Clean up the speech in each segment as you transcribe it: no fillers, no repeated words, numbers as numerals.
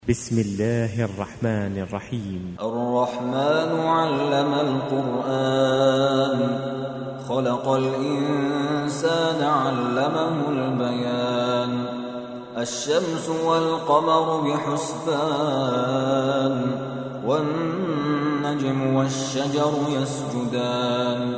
بسم الله الرحمن الرحيم. الرحمن علم القرآن، خلق الإنسان علمه البيان. الشمس والقمر بحسبان، والنجم والشجر يسجدان.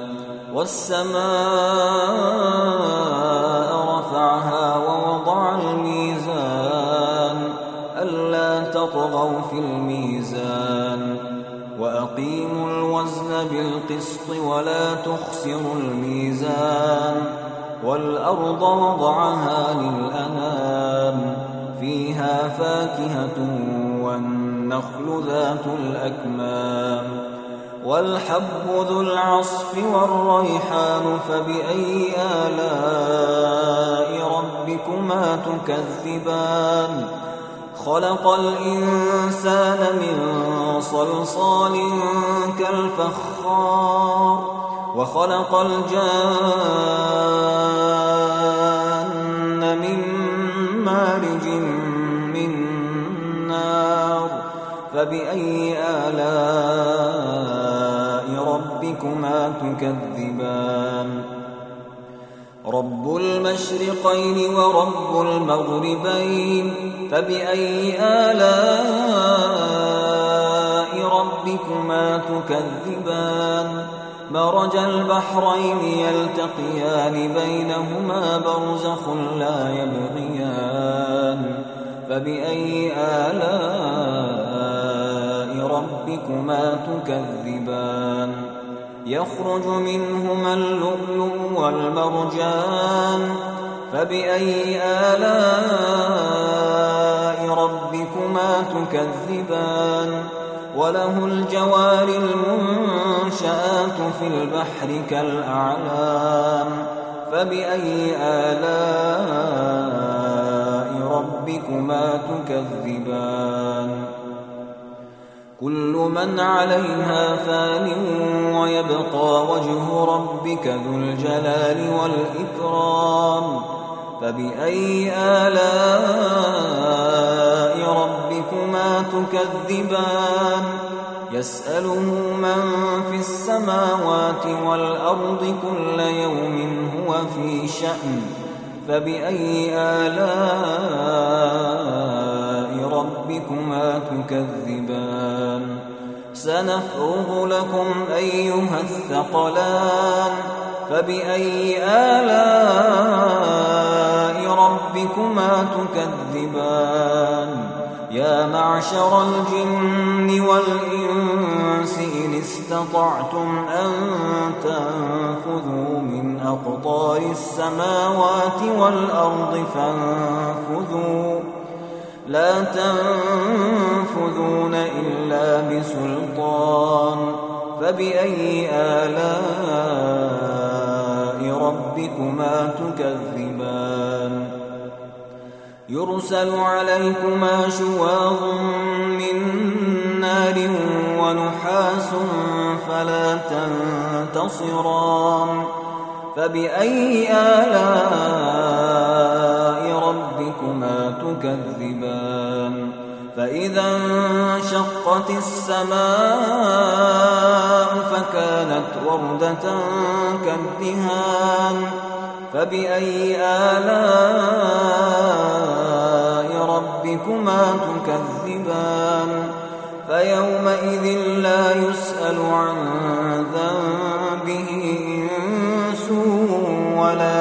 والسماء رفعها ووضع الميزان، ألا تطغوا في الميزان. وأقيموا الوزن بالقسط ولا تخسروا الميزان. والأرض وضعها للأنام، فيها فاكهة والنخل ذات الأكمام. والحب ذو العصف والريحان، فبأي آلاء ربكما تكذبان. خلق الإنسان من صلصال كالفخار، وخلق الجان من مارج من نار. فبأي آلاء ربكما تكذبان. رب المشرقين ورب المغربين، فبأي آلاء ربكما تكذبان. مرج البحرين يلتقيان، بينهما برزخ لا يبغيان. فبأي آلاء ربكما تكذبان. يخرج منهما اللؤلؤ والمرجان. فبأي آلاء ربكما تكذبان. وله الجوار المنشآت في البحر كالأعلام. فبأي آلاء ربكما تكذبان. كل من عليها فان، ويبقى وجه ربك ذو الجلال والإكرام. فبأي آلاء ربكما تكذبان. يسأله من في السماوات والأرض، كل يوم هو في شأن. فبأي آلاء ربكما تكذبان. سنفرغ لكم أيها الثقلان. فبأي آلاء ربكما تكذبان. يا معشر الجن والإنس، إن استطعتم أن تنفذوا من أقطار السماوات والأرض فانفذوا، لا تنفذون إلا بسلطان. فبأي آلاء ربكما تكذبان. يرسل عليكما شواظ من نار ونحاس، فلا تنتصران. فبأي آلاء ربكما تكذبان. فإذا انشقت السماء فكانت وردة كالدهان. فبأي آلاء ربكما تكذبان. فيومئذ لا يسأل عن ذنبه إنس ولا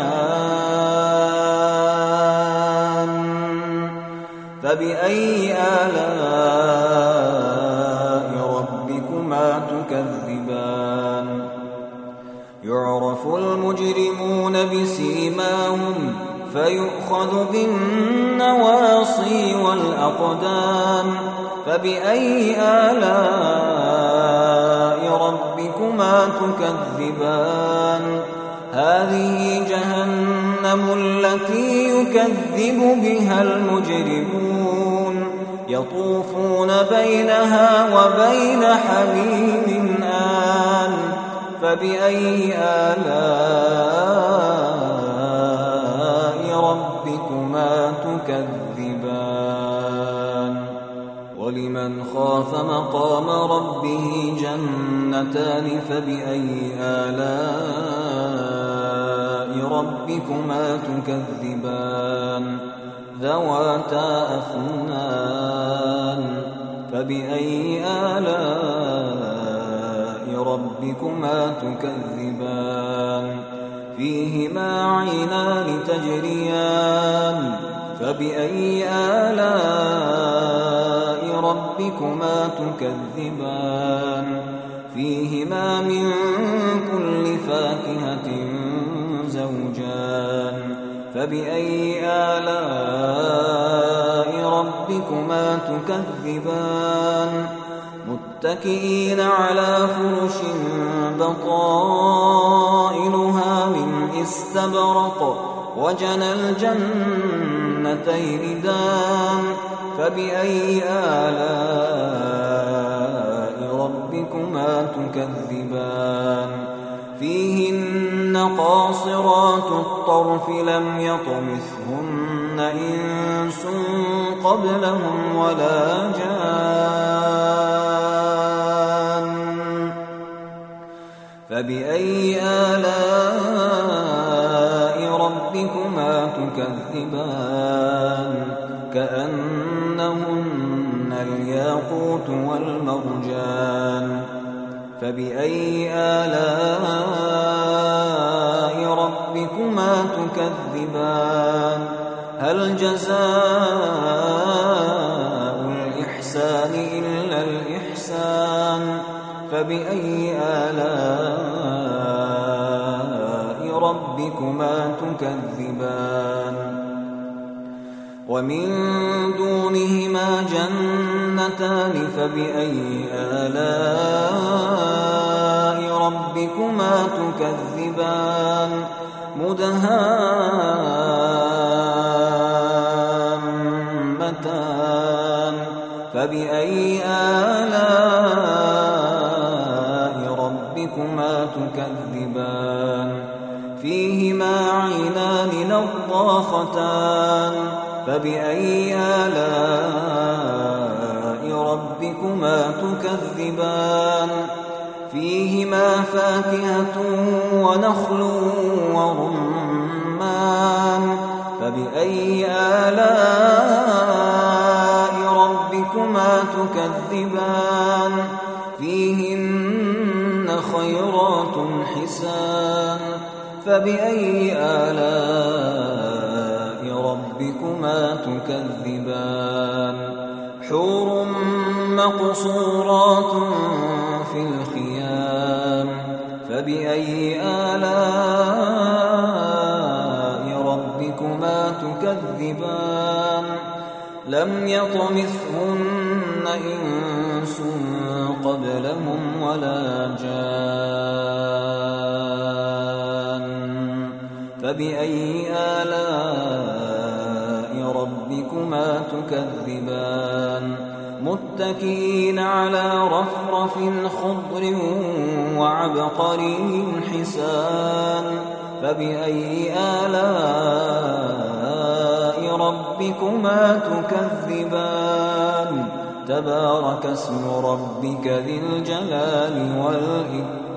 جان. فبأي آلاء ربكما تكذبان. يعرف المجرمون بسيماهم، فيؤخذ بالنواصي والأقدام. فبأي آلاء ربكما تكذبان. هذه جهنم التي يكذب بها المجرمون، يطوفون بينها وبين حميم آن. فبأي آلاء ربكما تكذبان. ولمن خاف مقام ربه جنتان فبأي آلاء ربكما تكذبان ذواتا أفنان فبأي آلاء ربكما تكذبان فيهما عينان تجريان فبأي آلاء ربكما تكذبان فيهما من كل فاكهة زوجان فبأي آلاء ربكما تكذبان متكئين على فرش بطائنها من استبرق وجنى الجنتين دان فبأي آلاء ربكما تكذبان فيهن قاصرات الطرف لم يطمثهن إنس قبلهم ولا جان فبأي آلاء ربكما تكذبان كأنهن الياقوت والمرجان فبأي آلاء ربكما تكذبان هل جزاء الإحسان إلا الإحسان فبأي آلاء ربكما تكذبان ومن دونهما جنتان فبأي آلاء ربكما تكذبان مدهامتان فبأي آلاء ربكما تكذبان فيهما عينان نضاختان فبأي آلاء ربكما تكذبان فيهما فاكهة ونخل ورمان فبأي آلاء ربكما تكذبان فيهن خيرات حسان فبأي آلاء ربكما تكذبان حور مقصورات في الخيام فبأي آلاء ربكما تكذبان لم يطمثهن إنس قبلهم ولا جان فبأي آلاء ربكما تكذبان متكئين على رفرف خضر وعبقري حسان فبأي آلاء ربكما تكذبان تبارك اسم ربك ذي الجلال والإكرام